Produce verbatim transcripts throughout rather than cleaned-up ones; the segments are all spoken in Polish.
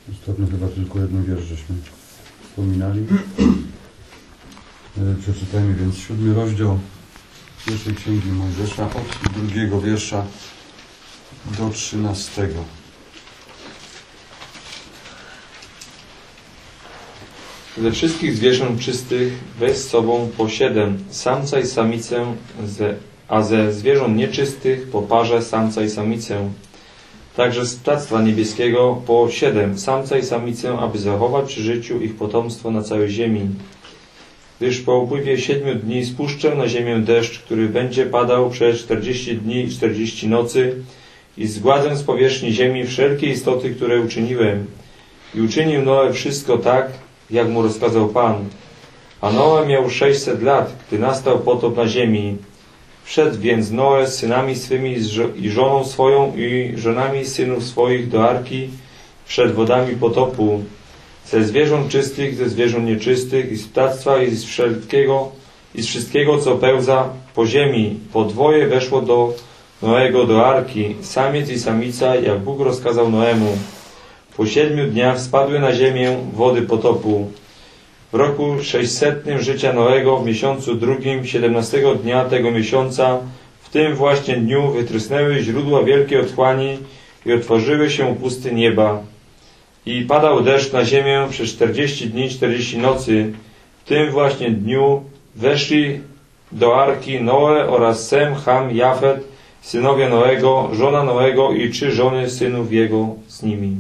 Ostatnio chyba tylko jeden wiersz żeśmy wspominali. Przeczytajmy więc siódmy rozdział pierwszej Księgi Mojżesza od drugiego wiersza do trzynastego. Ze wszystkich zwierząt czystych weź z sobą po siedem, samca i samicę, a ze zwierząt nieczystych po parze samca i samicę. Także z ptactwa niebieskiego po siedem, samca i samicę, aby zachować przy życiu ich potomstwo na całej ziemi. Gdyż po upływie siedmiu dni spuszczę na ziemię deszcz, który będzie padał przez czterdzieści dni i czterdzieści nocy i zgładzę z powierzchni ziemi wszelkie istoty, które uczyniłem. I uczynił Noe wszystko tak, jak mu rozkazał Pan. A Noe miał sześćset lat, gdy nastał potop na ziemi. Wszedł więc Noe z synami swymi i żoną swoją i żonami synów swoich do arki przed wodami potopu, ze zwierząt czystych, ze zwierząt nieczystych i z ptactwa i z wszelkiego i z wszystkiego, co pełza po ziemi. Po dwoje weszło do Noego do arki, samiec i samica, jak Bóg rozkazał Noemu. Po siedmiu dniach spadły na ziemię wody potopu. W roku sześćsetnym życia Noego, w miesiącu drugim, siedemnastego dnia tego miesiąca, w tym właśnie dniu wytrysnęły źródła wielkiej otchłani i otworzyły się pusty nieba. I padał deszcz na ziemię przez czterdzieści dni, czterdzieści nocy. W tym właśnie dniu weszli do arki Noe oraz Sem, Ham, Jafet, synowie Noego, żona Noego i trzy żony synów jego z nimi.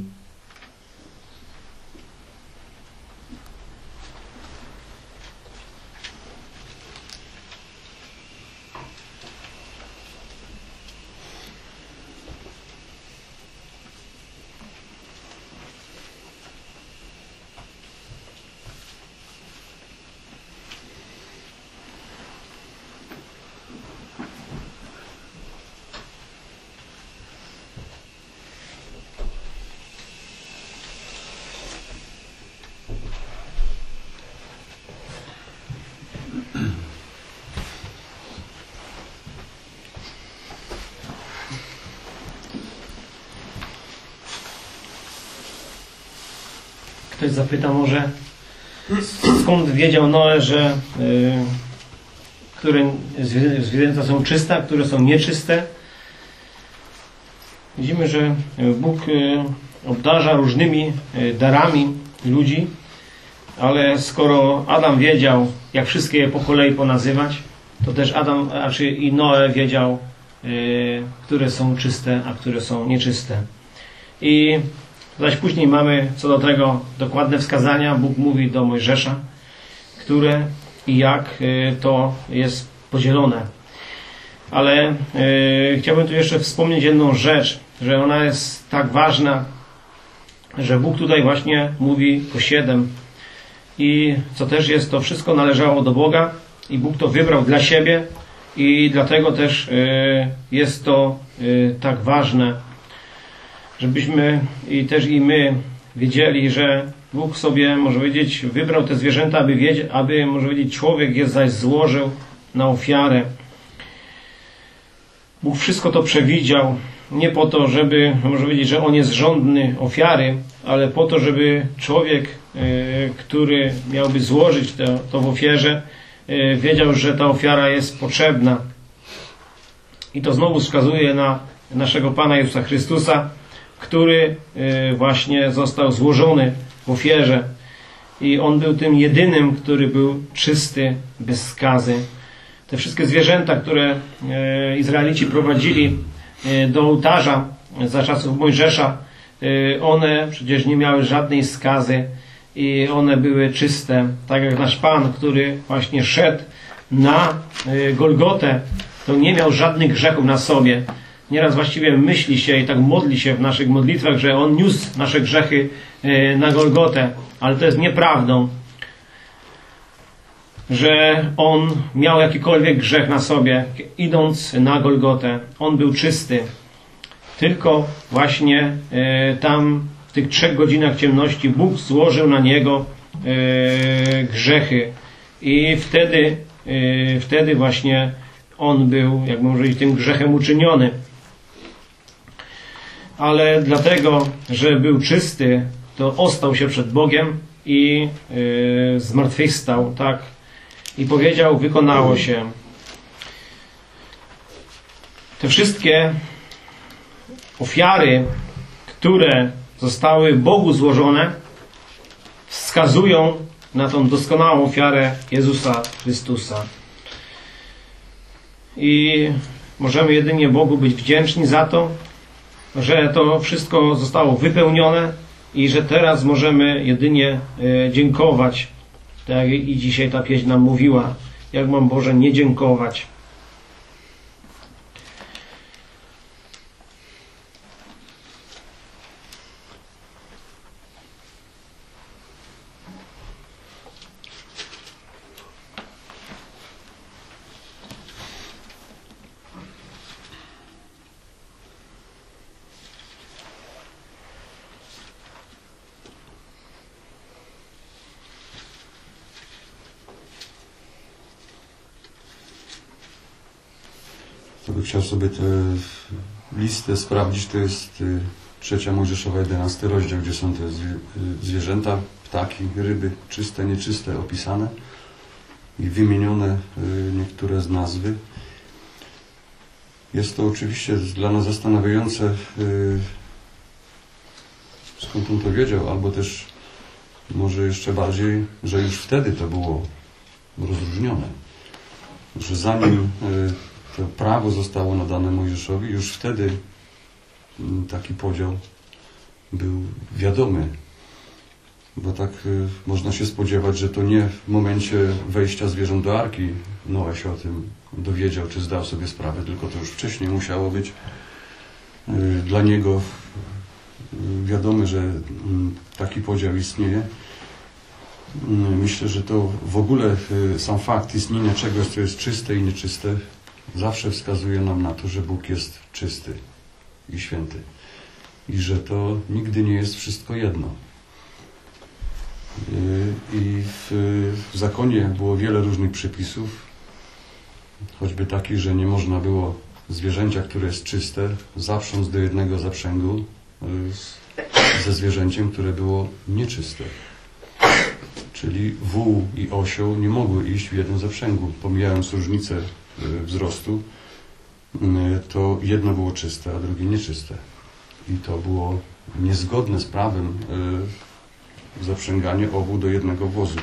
Ktoś zapyta może, skąd wiedział Noe, że y, które zwierzęta są czyste, a które są nieczyste. Widzimy, że Bóg y, obdarza różnymi y, darami ludzi, ale skoro Adam wiedział, jak wszystkie je po kolei ponazywać, to też Adam, a czy i Noe wiedział, y, które są czyste, a które są nieczyste. I zaś później mamy co do tego dokładne wskazania. Bóg mówi do Mojżesza, które i jak to jest podzielone. Ale yy, chciałbym tu jeszcze wspomnieć jedną rzecz, że ona jest tak ważna, że Bóg tutaj właśnie mówi po siedem. I co też jest, to wszystko należało do Boga i Bóg to wybrał dla siebie i dlatego też yy, jest to yy, tak ważne, żebyśmy i też i my wiedzieli, że Bóg sobie, może powiedzieć, wybrał te zwierzęta, aby, wiedzieć, aby może powiedzieć, człowiek je zaś złożył na ofiarę. Bóg wszystko to przewidział, nie po to, żeby, może powiedzieć, że on jest żądny ofiary, ale po to, żeby człowiek, który miałby złożyć to, to w ofierze, wiedział, że ta ofiara jest potrzebna. I to znowu wskazuje na naszego Pana Jezusa Chrystusa, który właśnie został złożony w ofierze. I On był tym jedynym, który był czysty, bez skazy. Te wszystkie zwierzęta, które Izraelici prowadzili do ołtarza za czasów Mojżesza, one przecież nie miały żadnej skazy i one były czyste. Tak jak nasz Pan, który właśnie szedł na Golgotę, to nie miał żadnych grzechów na sobie. Nieraz właściwie myśli się i tak modli się w naszych modlitwach, że On niósł nasze grzechy na Golgotę, ale to jest nieprawdą, że On miał jakikolwiek grzech na sobie, idąc na Golgotę. On był czysty. Tylko właśnie tam w tych trzech godzinach ciemności Bóg złożył na Niego grzechy i wtedy, wtedy właśnie On był, jak można powiedzieć, tym grzechem uczyniony. Ale dlatego, że był czysty, to ostał się przed Bogiem i yy, zmartwychwstał, tak? I powiedział, wykonało się. Te wszystkie ofiary, które zostały Bogu złożone, wskazują na tą doskonałą ofiarę Jezusa Chrystusa. I możemy jedynie Bogu być wdzięczni za to, że to wszystko zostało wypełnione i że teraz możemy jedynie dziękować. Tak jak i dzisiaj ta pieśń nam mówiła, jak mam, Boże, nie dziękować. To bym chciał sobie tę listę sprawdzić. To jest trzecia Mojżeszowa, jedenasty rozdział, gdzie są te zwierzęta, ptaki, ryby, czyste, nieczyste opisane i wymienione niektóre z nazwy. Jest to oczywiście dla nas zastanawiające, skąd on to wiedział, albo też może jeszcze bardziej, że już wtedy to było rozróżnione, że zanim to prawo zostało nadane Mojżeszowi, już wtedy taki podział był wiadomy. Bo tak y, można się spodziewać, że to nie w momencie wejścia zwierząt do Arki Noe się o tym dowiedział, czy zdał sobie sprawę, tylko to już wcześniej musiało być y, dla niego y, wiadome, że y, taki podział istnieje. Y, myślę, że to w ogóle y, sam fakt istnienia czegoś, co jest czyste i nieczyste, zawsze wskazuje nam na to, że Bóg jest czysty i święty. I że to nigdy nie jest wszystko jedno. I w, w zakonie było wiele różnych przepisów, choćby takich, że nie można było zwierzęcia, które jest czyste, zaprząc do jednego zaprzęgu ze zwierzęciem, które było nieczyste. Czyli wół i osioł nie mogły iść w jednym zaprzęgu. Pomijając różnicę wzrostu, to jedno było czyste, a drugie nieczyste. I to było niezgodne z prawem zaprzęganie obu do jednego wozu.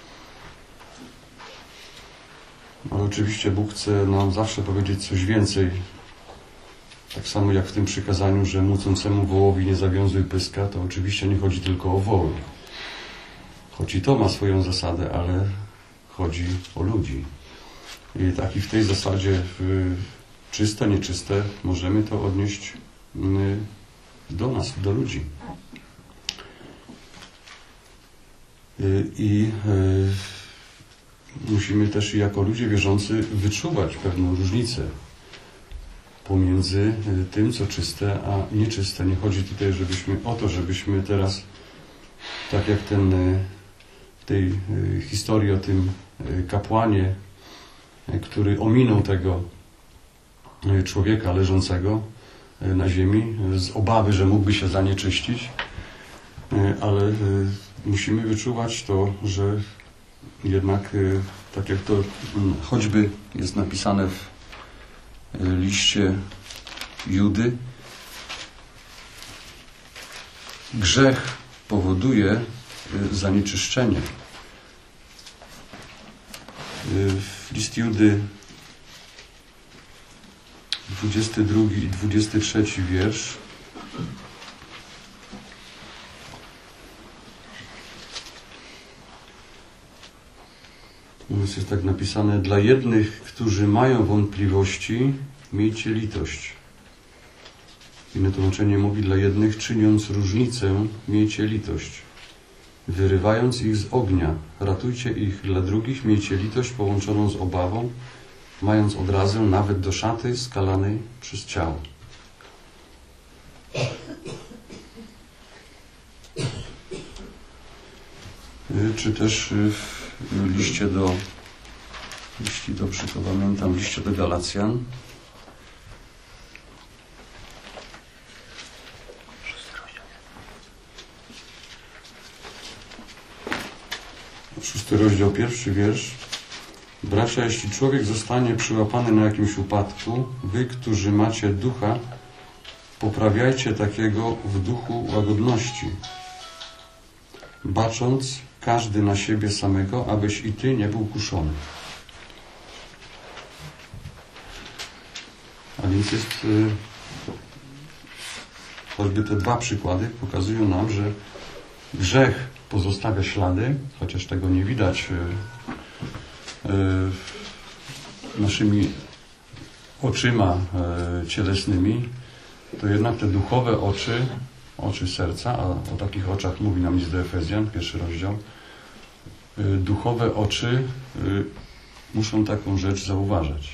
Ale oczywiście Bóg chce nam zawsze powiedzieć coś więcej. Tak samo jak w tym przykazaniu, że mucącemu wołowi nie zawiązuj pyska, to oczywiście nie chodzi tylko o woły. Choć i to ma swoją zasadę, ale chodzi o ludzi. I tak i w tej zasadzie w czyste, nieczyste możemy to odnieść do nas, do ludzi. I musimy też jako ludzie wierzący wyczuwać pewną różnicę pomiędzy tym, co czyste, a nieczyste. Nie chodzi tutaj żebyśmy, o to, żebyśmy teraz, tak jak ten w tej historii o tym kapłanie, który ominął tego człowieka leżącego na ziemi z obawy, że mógłby się zanieczyścić, ale musimy wyczuwać to, że jednak, tak jak to choćby jest napisane w liście Judy, grzech powoduje zanieczyszczenie. List Judy, dwudziesty drugi i dwudziesty trzeci wiersz. Jest tak napisane: dla jednych, którzy mają wątpliwości, miejcie litość. Inne tłumaczenie mówi: dla jednych, czyniąc różnicę, miejcie litość. Wyrywając ich z ognia, ratujcie ich. Dla drugich miejcie litość połączoną z obawą, mając odrazę nawet do szaty skalanej przez ciało. Czy też w liście do, jeśli dobrze to pamiętam, w liście do Galacjan, Szósty rozdział, pierwszy wiersz. Bracia, jeśli człowiek zostanie przyłapany na jakimś upadku, wy, którzy macie ducha, poprawiajcie takiego w duchu łagodności, bacząc każdy na siebie samego, abyś i ty nie był kuszony. A więc jest, y, choćby te dwa przykłady pokazują nam, że grzech pozostawia ślady, chociaż tego nie widać y, y, naszymi oczyma y, cielesnymi, to jednak te duchowe oczy, oczy serca, a o takich oczach mówi nam list do Efezjan, pierwszy rozdział, y, duchowe oczy y, muszą taką rzecz zauważać.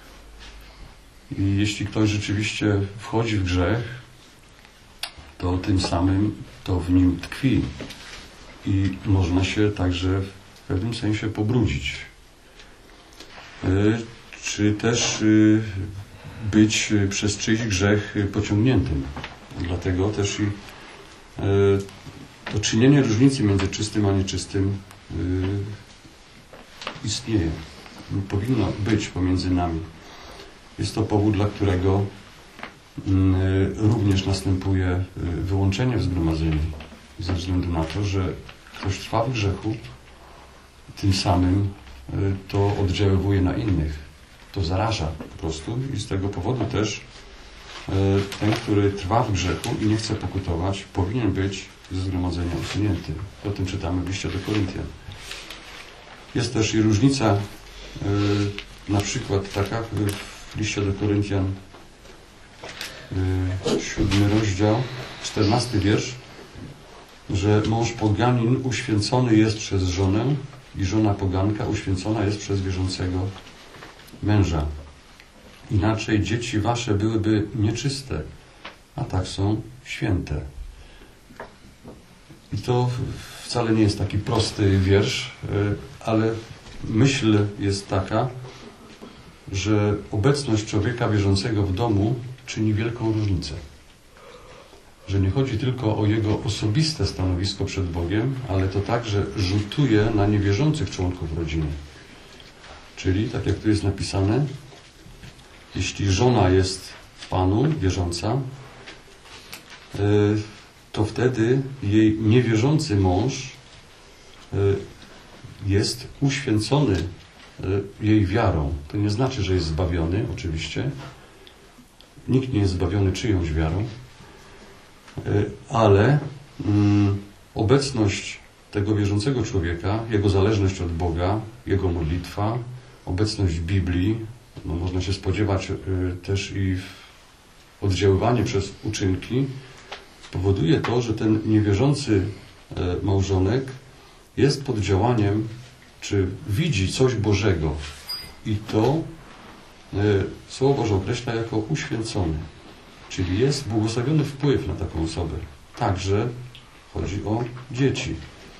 I jeśli ktoś rzeczywiście wchodzi w grzech, to tym samym to w nim tkwi. I można się także w pewnym sensie pobrudzić. Czy też być przez czyjś grzech pociągniętym. Dlatego też i to czynienie różnicy między czystym a nieczystym istnieje. Powinno być pomiędzy nami. Jest to powód, dla którego również następuje wyłączenie w zgromadzeniu. Ze względu na to, że ktoś trwa w grzechu, tym samym to oddziaływuje na innych. To zaraża po prostu i z tego powodu też ten, który trwa w grzechu i nie chce pokutować, powinien być ze zgromadzenia usunięty. O tym czytamy w liście do Koryntian. Jest też i różnica na przykład taka w liście do Koryntian, siódmy rozdział, czternasty wiersz, że mąż poganin uświęcony jest przez żonę i żona poganka uświęcona jest przez wierzącego męża. Inaczej dzieci wasze byłyby nieczyste, a tak są święte. I to wcale nie jest taki prosty wiersz, ale myśl jest taka, że obecność człowieka wierzącego w domu czyni wielką różnicę. Że nie chodzi tylko o jego osobiste stanowisko przed Bogiem, ale to także rzutuje na niewierzących członków rodziny. Czyli, tak jak tu jest napisane, jeśli żona jest w Panu, wierząca, to wtedy jej niewierzący mąż jest uświęcony jej wiarą. To nie znaczy, że jest zbawiony, oczywiście. Nikt nie jest zbawiony czyjąś wiarą, ale mm, obecność tego wierzącego człowieka, jego zależność od Boga, jego modlitwa, obecność Biblii, no, można się spodziewać y, też i oddziaływanie przez uczynki, powoduje to, że ten niewierzący y, małżonek jest pod działaniem, czy widzi coś Bożego i to y, Słowo Boże określa jako uświęcony. Czyli jest błogosławiony wpływ na taką osobę. Także chodzi o dzieci.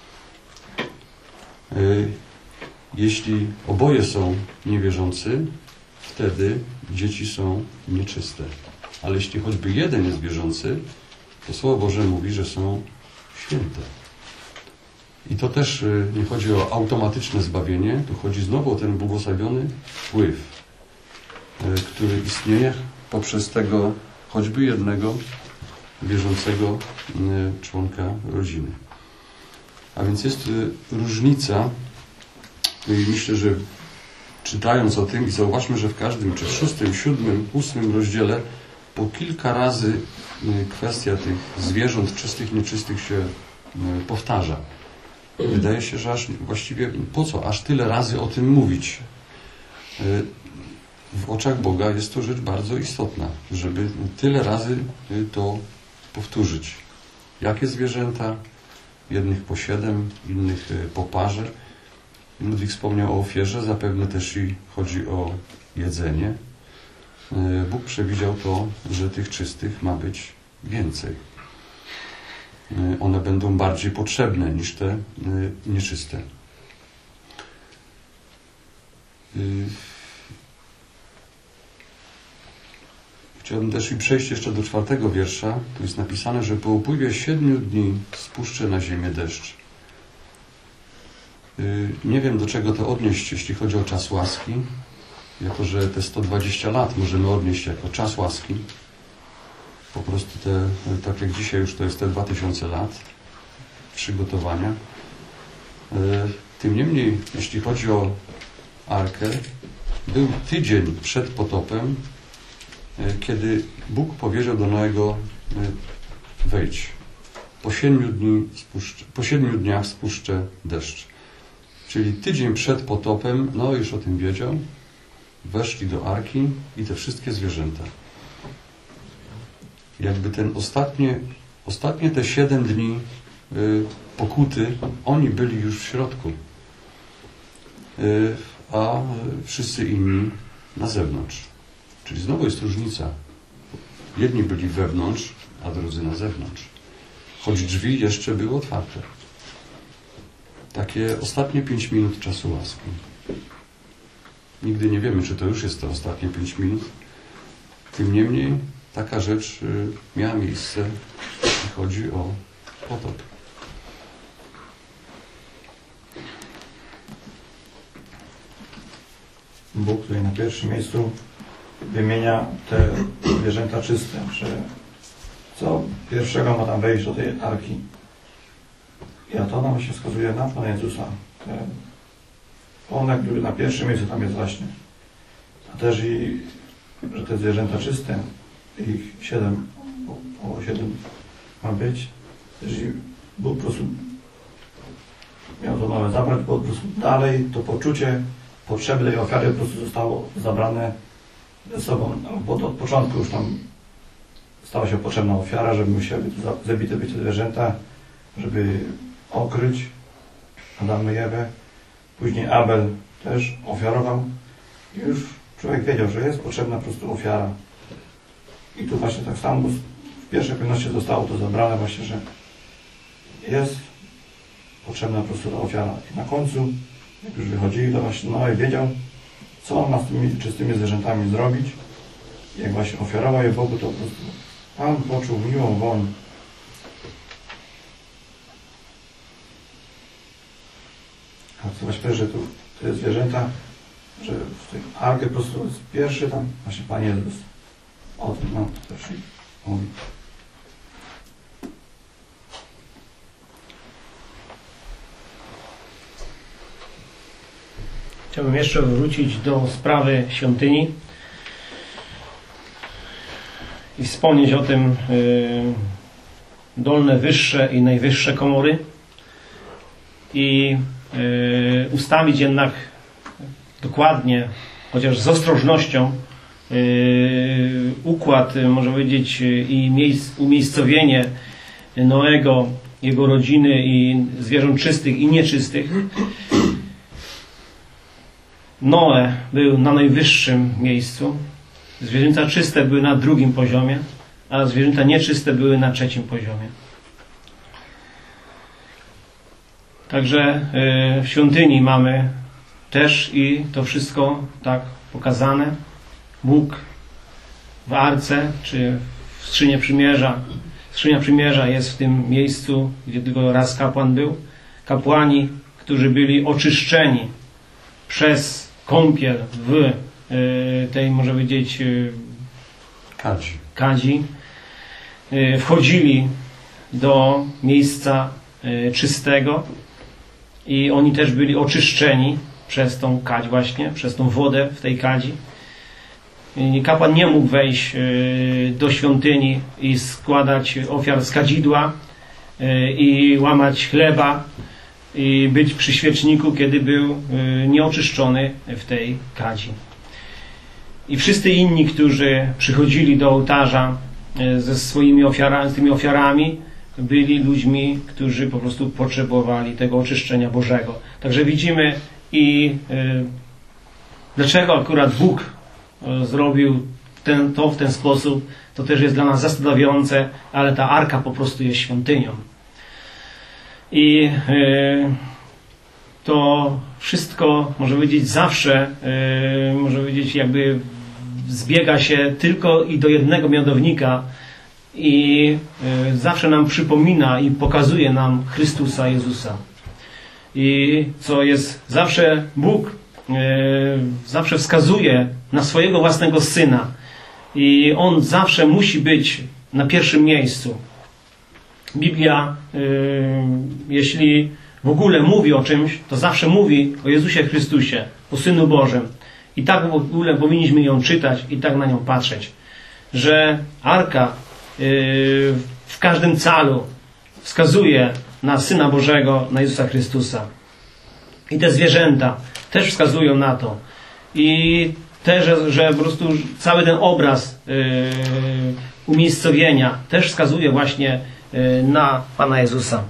Jeśli oboje są niewierzący, wtedy dzieci są nieczyste. Ale jeśli choćby jeden jest wierzący, to Słowo Boże mówi, że są święte. I to też nie chodzi o automatyczne zbawienie, tu chodzi znowu o ten błogosławiony wpływ, który istnieje poprzez tego choćby jednego wierzącego członka rodziny. A więc jest różnica i myślę, że czytając o tym i zauważmy, że w każdym, czy w szóstym, siódmym, ósmym rozdziale po kilka razy kwestia tych zwierząt czystych, nieczystych się powtarza. Wydaje się, że aż właściwie po co aż tyle razy o tym mówić? W oczach Boga jest to rzecz bardzo istotna, żeby tyle razy to powtórzyć. Jakie zwierzęta? Jednych po siedem, innych po parze. Ludwik wspomniał o ofierze, zapewne też i chodzi o jedzenie. Bóg przewidział to, że tych czystych ma być więcej. One będą bardziej potrzebne niż te nieczyste. Chciałbym też i przejść jeszcze do czwartego wiersza. Tu jest napisane, że po upływie siedmiu dni spuszczę na ziemię deszcz. Nie wiem, do czego to odnieść, jeśli chodzi o czas łaski. Jako że te sto dwadzieścia lat możemy odnieść jako czas łaski. Po prostu te, tak jak dzisiaj już to jest te dwa tysiące lat przygotowania. Tym niemniej, jeśli chodzi o Arkę, był tydzień przed potopem, kiedy Bóg powiedział do Noego: wejdź, po siedmiu, dni spuszczę, po siedmiu dniach spuszczę deszcz. Czyli tydzień przed potopem, no już o tym wiedział, weszli do Arki i te wszystkie zwierzęta. Jakby ten ostatnie, ostatnie te siedem dni y, pokuty, oni byli już w środku, y, a wszyscy inni na zewnątrz. Czyli znowu jest różnica. Jedni byli wewnątrz, a drudzy na zewnątrz. Choć drzwi jeszcze były otwarte. Takie ostatnie pięć minut czasu łaski. Nigdy nie wiemy, czy to już jest to ostatnie pięć minut. Tym niemniej taka rzecz miała miejsce, jeśli chodzi o potop. Bóg tutaj na pierwszym miejscu wymienia te zwierzęta czyste, że co pierwszego ma tam wejść do tej arki. I a to nam się wskazuje na Pana Jezusa. On jakby na pierwszym miejscu tam jest właśnie. A też i, że te zwierzęta czyste, ich siedem, około siedem ma być. Też i Bóg po prostu miał to małe zabrać, bo po prostu dalej to poczucie potrzeby tej ofiary po prostu zostało zabrane ze sobą. Bo od początku już tam stała się potrzebna ofiara, żeby musiały zabite być te zwierzęta, żeby okryć Adama i Ewę. Później Abel też ofiarował. I już człowiek wiedział, że jest potrzebna po prostu ofiara. I tu właśnie tak samo w pierwszej kolejności zostało to zabrane właśnie, że jest potrzebna po prostu ta ofiara. I na końcu, jak już wychodzili, to właśnie Noe wiedział, co on ma z tymi czystymi zwierzętami zrobić. I jak właśnie ofiarował je Bogu, to po prostu Pan poczuł miłą woń. A co właśnie że tu te zwierzęta, że w tej arkę po prostu jest pierwszy tam właśnie Pan Jezus. O tym nam no, też mówi. Chciałbym jeszcze wrócić do sprawy świątyni i wspomnieć o tym yy, dolne, wyższe i najwyższe komory i yy, ustawić jednak dokładnie, chociaż z ostrożnością, yy, układ, można powiedzieć, i miejsc, umiejscowienie Noego, jego rodziny i zwierząt czystych i nieczystych. Noe był na najwyższym miejscu, zwierzęta czyste były na drugim poziomie, a zwierzęta nieczyste były na trzecim poziomie. Także w świątyni mamy też i to wszystko tak pokazane. Bóg w arce, czy w skrzynie przymierza. Skrzynia przymierza jest w tym miejscu, gdzie tylko raz kapłan był. Kapłani, którzy byli oczyszczeni przez kąpiel w tej, może powiedzieć, kadzi. kadzi, wchodzili do miejsca czystego i oni też byli oczyszczeni przez tą kadź właśnie, przez tą wodę w tej kadzi. Kapłan nie mógł wejść do świątyni i składać ofiar z kadzidła i łamać chleba i być przy świeczniku, kiedy był nieoczyszczony w tej kadzi. I wszyscy inni, którzy przychodzili do ołtarza ze swoimi ofiarami, z tymi ofiarami, byli ludźmi, którzy po prostu potrzebowali tego oczyszczenia Bożego. Także widzimy i y, dlaczego akurat Bóg y, zrobił ten, to w ten sposób, to też jest dla nas zastanawiające, ale ta arka po prostu jest świątynią. I y, to wszystko, może powiedzieć, zawsze, y, może powiedzieć, jakby zbiega się tylko i do jednego mianownika i y, zawsze nam przypomina i pokazuje nam Chrystusa Jezusa. i co jest zawsze Bóg e, zawsze wskazuje na swojego własnego Syna i On zawsze musi być na pierwszym miejscu. Biblia, e, jeśli w ogóle mówi o czymś, to zawsze mówi o Jezusie Chrystusie, o Synu Bożym. I tak w ogóle powinniśmy ją czytać i tak na nią patrzeć, że Arka e, w każdym calu wskazuje na Syna Bożego, na Jezusa Chrystusa. I te zwierzęta też wskazują na to. I też, że, że po prostu cały ten obraz yy, umiejscowienia też wskazuje właśnie yy, na Pana Jezusa.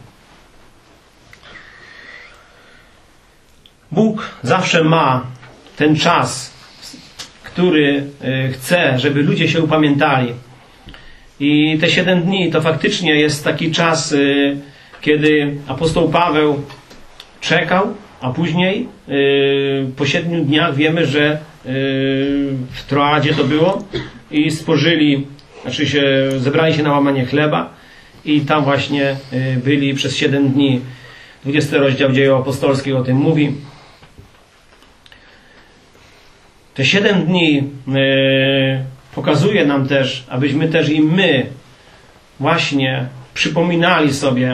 Bóg zawsze ma ten czas, który yy, chce, żeby ludzie się upamiętali. I te siedem dni to faktycznie jest taki czas, yy, kiedy apostoł Paweł czekał, a później yy, po siedmiu dniach wiemy, że yy, w Troadzie to było i spożyli, znaczy się zebrali się na łamanie chleba i tam właśnie yy, byli przez siedem dni. dwudziesty rozdział Dziejów Apostolskich o tym mówi. Te siedem dni yy, pokazuje nam też, abyśmy też i my właśnie przypominali sobie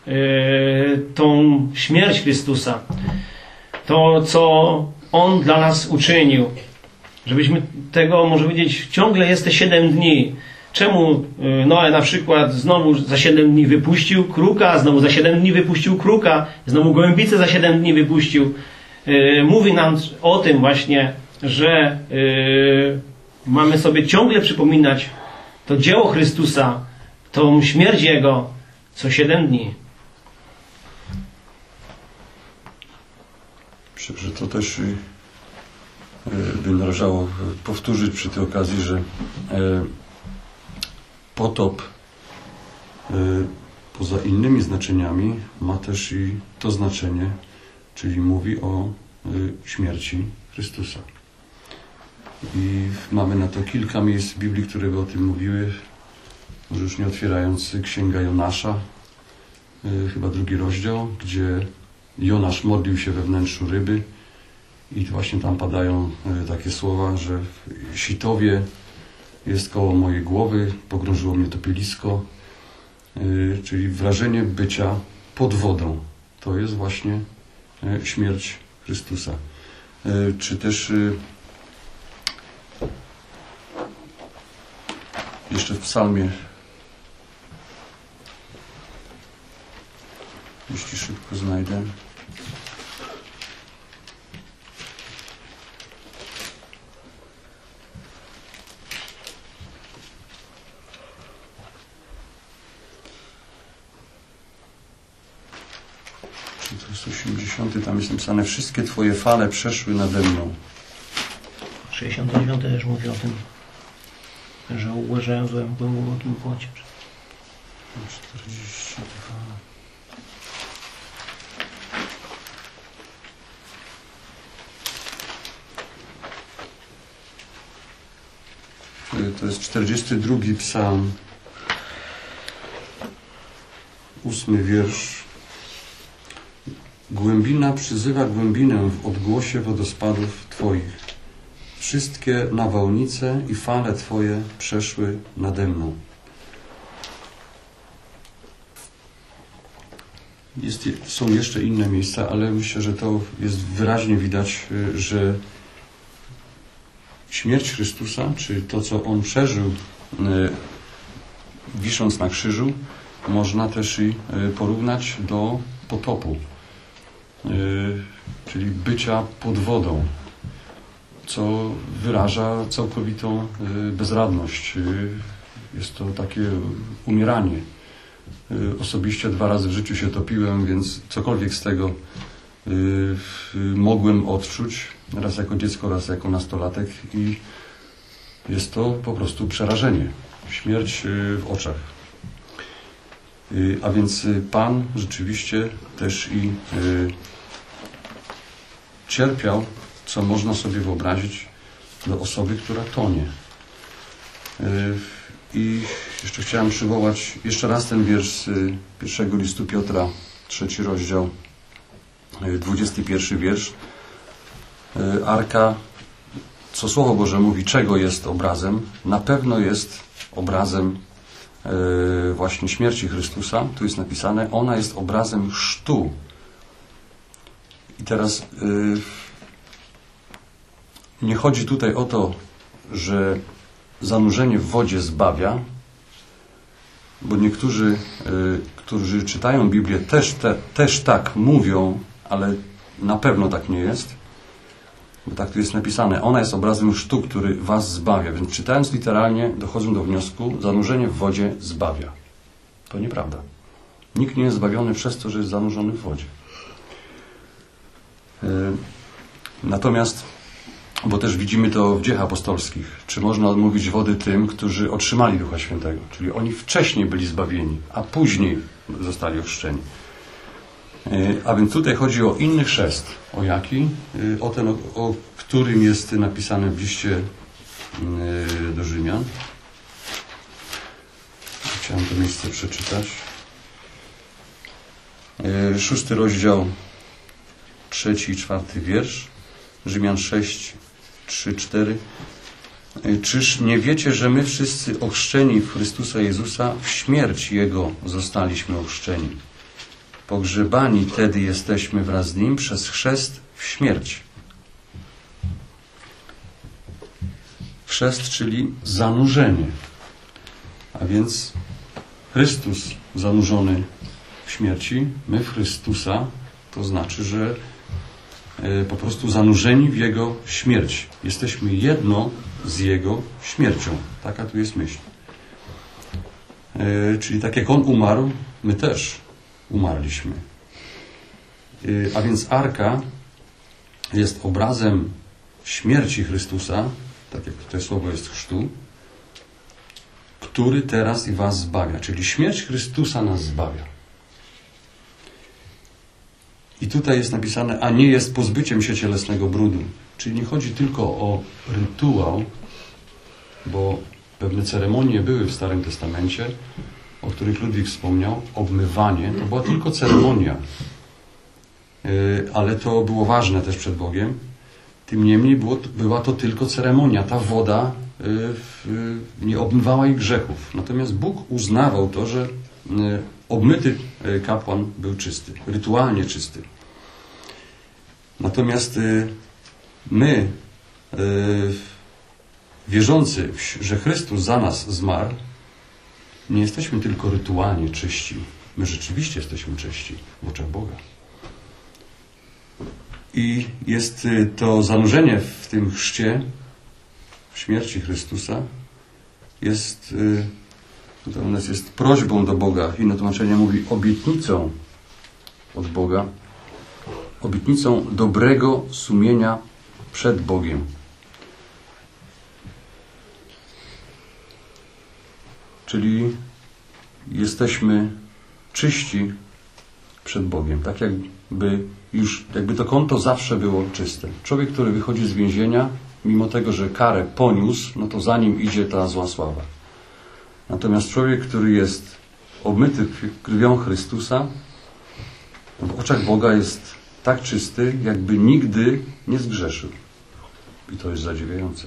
tą śmierć Chrystusa, to co On dla nas uczynił, żebyśmy tego, może powiedzieć, ciągle jest te siedem dni. Czemu Noe na przykład znowu za siedem dni wypuścił kruka, znowu za siedem dni wypuścił kruka, znowu gołębicę za siedem dni wypuścił. Mówi nam o tym właśnie, że mamy sobie ciągle przypominać to dzieło Chrystusa, tą śmierć Jego co siedem dni. Myślę, że to też by należało powtórzyć przy tej okazji, że potop poza innymi znaczeniami ma też i to znaczenie, czyli mówi o śmierci Chrystusa. I mamy na to kilka miejsc w Biblii, które by o tym mówiły. Może już nie otwierając Księga Jonasza, chyba drugi rozdział, gdzie Jonasz modlił się we wnętrzu ryby i właśnie tam padają takie słowa, że sitowie jest koło mojej głowy, pogrążyło mnie topielisko, czyli wrażenie bycia pod wodą. To jest właśnie śmierć Chrystusa. Czy też jeszcze w psalmie, jeśli szybko znajdę. Czy to jest osiemdziesiąty, tam jest napisane: wszystkie Twoje fale przeszły nade mną. sześćdziesiąty dziewiąty też mówi o tym, że ułożyłem w głębokim płocie. czterdzieści dwa. To jest czterdziesty drugi psalm, ósmy wiersz. Głębina przyzywa głębinę w odgłosie wodospadów Twoich. Wszystkie nawałnice i fale Twoje przeszły nade mną. Jest, są jeszcze inne miejsca, ale myślę, że to jest wyraźnie widać, że śmierć Chrystusa, czy to, co On przeżył wisząc na krzyżu, można też i porównać do potopu, czyli bycia pod wodą, co wyraża całkowitą bezradność. Jest to takie umieranie. Osobiście dwa razy w życiu się topiłem, więc cokolwiek z tego mogłem odczuć, raz jako dziecko, raz jako nastolatek, i jest to po prostu przerażenie. Śmierć w oczach. A więc Pan rzeczywiście też i cierpiał, co można sobie wyobrazić, do osoby, która tonie. I jeszcze chciałem przywołać jeszcze raz ten wiersz z pierwszego listu Piotra, trzeci rozdział, dwudziesty pierwszy wiersz. Arka, co Słowo Boże mówi, czego jest obrazem? Na pewno jest obrazem właśnie śmierci Chrystusa. Tu jest napisane, ona jest obrazem chrztu. I teraz nie chodzi tutaj o to, że zanurzenie w wodzie zbawia, bo niektórzy, którzy czytają Biblię, też, te, też tak mówią, ale na pewno tak nie jest. Bo tak tu jest napisane. Ona jest obrazem chrztu, który was zbawia. Więc czytając literalnie dochodzą do wniosku, zanurzenie w wodzie zbawia. To nieprawda. Nikt nie jest zbawiony przez to, że jest zanurzony w wodzie. Natomiast, bo też widzimy to w Dziejach Apostolskich, czy można odmówić wody tym, którzy otrzymali Ducha Świętego. Czyli oni wcześniej byli zbawieni, a później zostali ochrzczeni. A więc tutaj chodzi o inny chrzest. O jaki? O ten, o, o którym jest napisane w liście do Rzymian. Chciałem to miejsce przeczytać. Szósty rozdział, trzeci i czwarty wiersz. Rzymian sześć, trzy, cztery. Czyż nie wiecie, że my wszyscy ochrzczeni w Chrystusa Jezusa w śmierć Jego zostaliśmy ochrzczeni? Pogrzebani tedy jesteśmy wraz z Nim przez chrzest w śmierć. Chrzest, czyli zanurzenie. A więc Chrystus zanurzony w śmierci, my w Chrystusa, to znaczy, że po prostu zanurzeni w Jego śmierć. Jesteśmy jedno z Jego śmiercią. Taka tu jest myśl. Czyli tak jak On umarł, my też umarliśmy. A więc Arka jest obrazem śmierci Chrystusa, tak jak tutaj słowo jest chrztu, który teraz i was zbawia. Czyli śmierć Chrystusa nas zbawia. I tutaj jest napisane, a nie jest pozbyciem się cielesnego brudu. Czyli nie chodzi tylko o rytuał, bo pewne ceremonie były w Starym Testamencie, o których Ludwik wspomniał, obmywanie, to była tylko ceremonia. Ale to było ważne też przed Bogiem. Tym niemniej było, była to tylko ceremonia. Ta woda nie obmywała ich grzechów. Natomiast Bóg uznawał to, że obmyty kapłan był czysty, rytualnie czysty. Natomiast my, wierzący, że Chrystus za nas zmarł, nie jesteśmy tylko rytualnie czyści. My rzeczywiście jesteśmy czyści w oczach Boga. I jest to zanurzenie w tym chrzcie, w śmierci Chrystusa, jest, tutaj u nas jest prośbą do Boga. Inne tłumaczenie mówi obietnicą od Boga, obietnicą dobrego sumienia przed Bogiem. Czyli jesteśmy czyści przed Bogiem. Tak jakby już, jakby to konto zawsze było czyste. Człowiek, który wychodzi z więzienia, mimo tego, że karę poniósł, no to za nim idzie ta zła sława. Natomiast człowiek, który jest obmyty krwią Chrystusa, w oczach Boga jest tak czysty, jakby nigdy nie zgrzeszył. I to jest zadziwiające.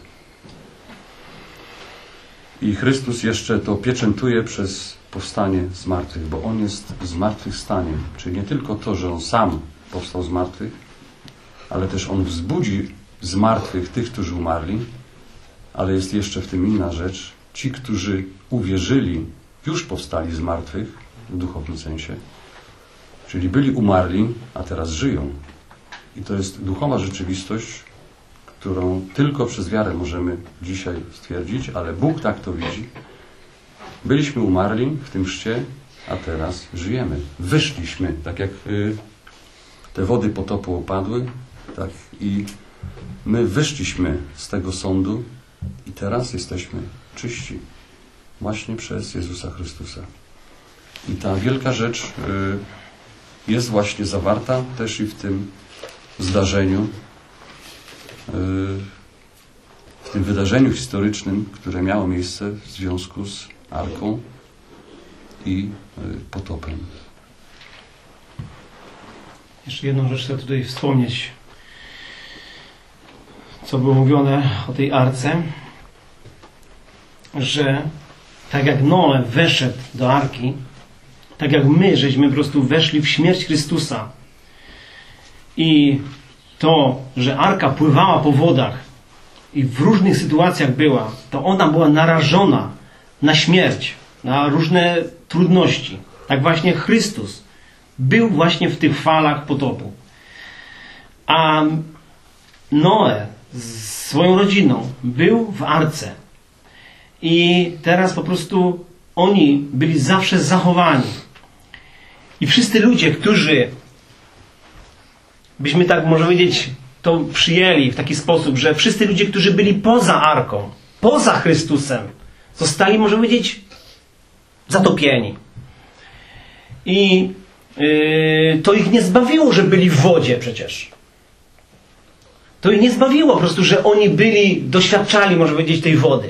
I Chrystus jeszcze to pieczętuje przez powstanie z martwych, bo On jest zmartwychwstaniem. Czyli nie tylko to, że On sam powstał z martwych, ale też On wzbudzi z martwych tych, którzy umarli, ale jest jeszcze w tym inna rzecz. Ci, którzy uwierzyli, już powstali z martwych, w duchowym sensie. Czyli byli umarli, a teraz żyją. I to jest duchowa rzeczywistość, którą tylko przez wiarę możemy dzisiaj stwierdzić, ale Bóg tak to widzi. Byliśmy umarli w tym chrzcie, a teraz żyjemy. Wyszliśmy, tak jak te wody potopu opadły, tak i my wyszliśmy z tego sądu i teraz jesteśmy czyści. Właśnie przez Jezusa Chrystusa. I ta wielka rzecz jest właśnie zawarta też i w tym zdarzeniu, w tym wydarzeniu historycznym, które miało miejsce w związku z Arką i potopem. Jeszcze jedną rzecz chcę tutaj wspomnieć, co było mówione o tej arce, że tak jak Noe weszedł do arki, tak jak my, żeśmy po prostu weszli w śmierć Chrystusa i to, że arka pływała po wodach i w różnych sytuacjach była, to ona była narażona na śmierć, na różne trudności. Tak właśnie Chrystus był właśnie w tych falach potopu. A Noe z swoją rodziną był w arce. I teraz po prostu oni byli zawsze zachowani. I wszyscy ludzie, którzy, byśmy tak może powiedzieć, to przyjęli w taki sposób, że wszyscy ludzie, którzy byli poza arką, poza Chrystusem, zostali, może powiedzieć, zatopieni. I yy, to ich nie zbawiło, że byli w wodzie przecież. To ich nie zbawiło po prostu, że oni byli, doświadczali, może powiedzieć, tej wody.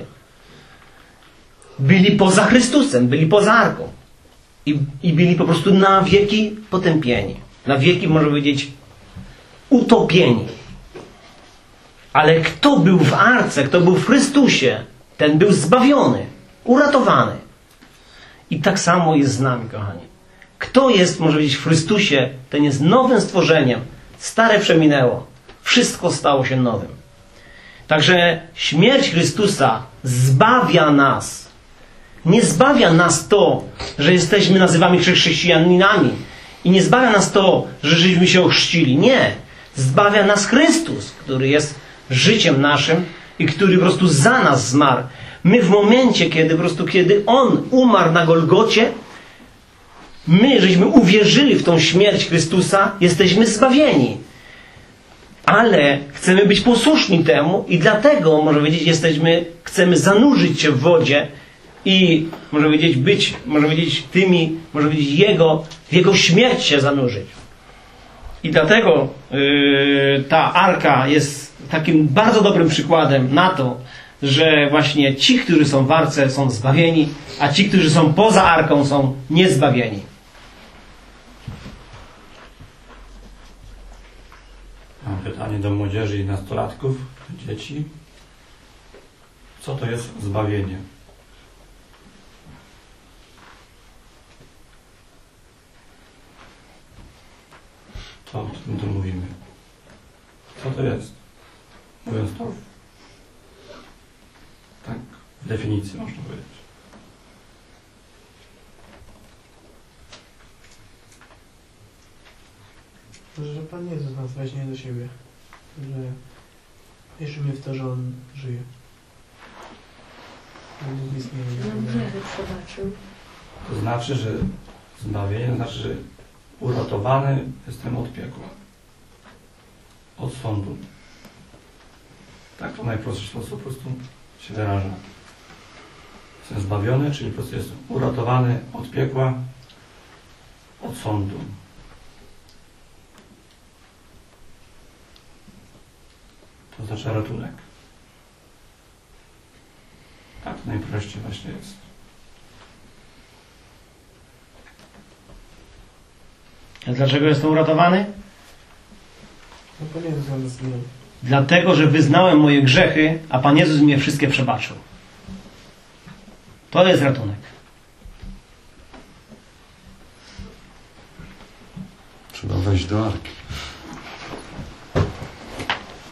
Byli poza Chrystusem, byli poza arką. I, i byli po prostu na wieki potępieni. Na wieki, można powiedzieć, utopieni. Ale kto był w arce, kto był w Chrystusie, ten był zbawiony, uratowany. I tak samo jest z nami, kochani. Kto jest, może powiedzieć, w Chrystusie, ten jest nowym stworzeniem. Stare przeminęło. Wszystko stało się nowym. Także śmierć Chrystusa zbawia nas. Nie zbawia nas to, że jesteśmy nazywani chrześcijanami. I nie zbawia nas to, że żeśmy się ochrzcili. Nie. Zbawia nas Chrystus, który jest życiem naszym i który po prostu za nas zmarł. My w momencie, kiedy po prostu, kiedy On umarł na Golgocie, my, żeśmy uwierzyli w tą śmierć Chrystusa, jesteśmy zbawieni. Ale chcemy być posłuszni temu i dlatego, może powiedzieć, jesteśmy, chcemy zanurzyć się w wodzie i, może powiedzieć, być, może powiedzieć, tymi, może powiedzieć, Jego, w Jego śmierć się zanurzyć. I dlatego yy, ta arka jest takim bardzo dobrym przykładem na to, że właśnie ci, którzy są w arce, są zbawieni, a ci, którzy są poza arką, są niezbawieni. Mam pytanie do młodzieży i nastolatków, dzieci. Co to jest zbawienie? Co o tym tu mówimy? Co to jest? Mówiąc to tak w definicji można powiedzieć. Że Pan Jezus nas weźmie do siebie. Że wierzymy w to, że On żyje. Że Bóg istnieje. Nam grzechy przebaczył. To znaczy, że zbawienie znaczy, że uratowany jestem od piekła. Od sądu. Tak w najprostszy sposób po prostu się wyraża. Jestem zbawiony, czyli po prostu jestem uratowany od piekła, od sądu. To znaczy ratunek. Tak najprościej właśnie jest. A dlaczego jestem uratowany? No Pan Jezus za nas zginął. Dlatego, że wyznałem moje grzechy, a Pan Jezus mnie wszystkie przebaczył. To jest ratunek. Trzeba wejść do arki.